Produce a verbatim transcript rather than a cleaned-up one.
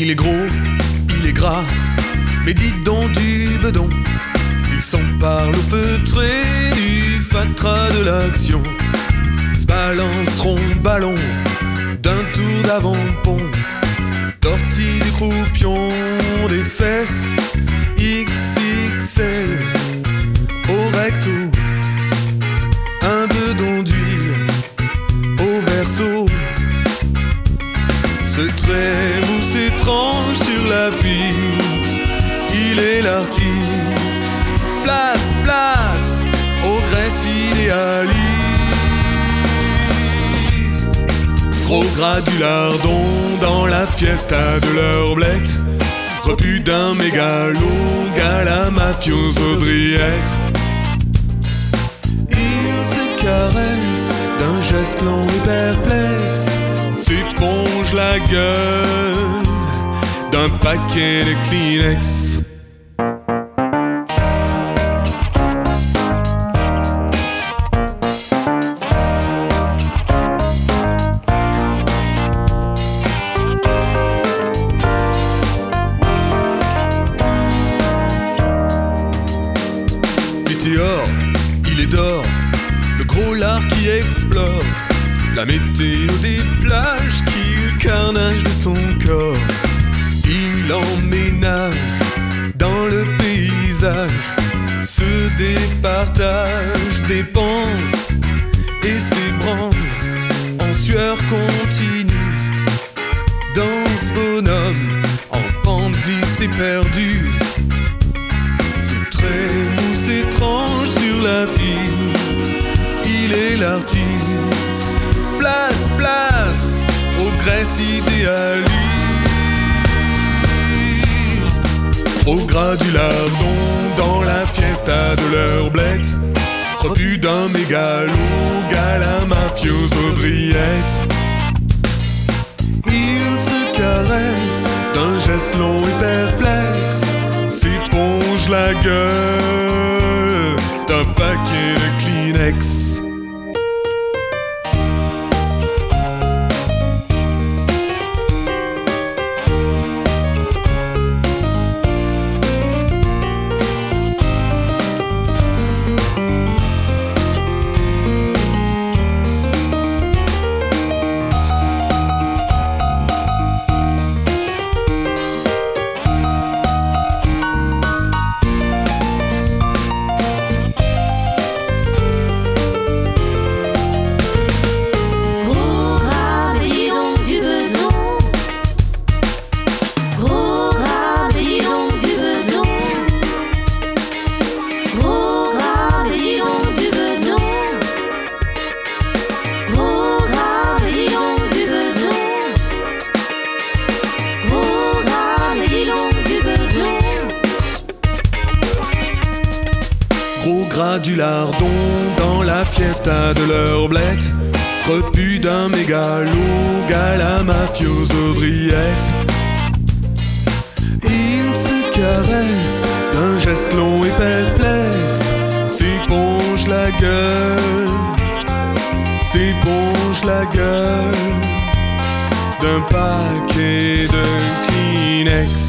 Il est gros, il est gras, mais dites donc du bedon. Il s'empare au feutré du fatras de l'action. Se balanceront ballon d'un tour d'avant-pont. Tortille du croupion, des fesses X X L au recto. Un bedon d'huile au verso. Ce trait mousse étrange sur la piste, il est l'artiste. Place, place au Grèce idéaliste. Gros gras du lardon dans la fiesta de leur blette. Repu d'un mégalo, gala mafioso driette. Ils se caressent d'un geste lent et perplexe. S'éponge la gueule d'un paquet de Kleenex. Météore, il est d'or, le gros lard qui explore. La météo des plages qu'il carnage de son corps. Il emménage dans le paysage, se départage, se dépense et s'ébranle en sueur continue. Dans ce bonhomme en pente glissée perdue, ce trait mousse étrange sur la piste, il est l'artiste. Place, place aux Grèces idéalistes. Au gras du lardon dans la fiesta de leur blette. Repu d'un mégalo, gala mafioso driette. Ils se caressent d'un geste long et perplexe. S'éponge la gueule d'un paquet de Kleenex. Gros gras du lardon dans la fiesta de leur blette. Repu d'un mégalo, gala mafioso driette. Ils se caressent d'un geste long et perplexe. S'éponge la gueule, s'éponge la gueule d'un paquet de Kleenex.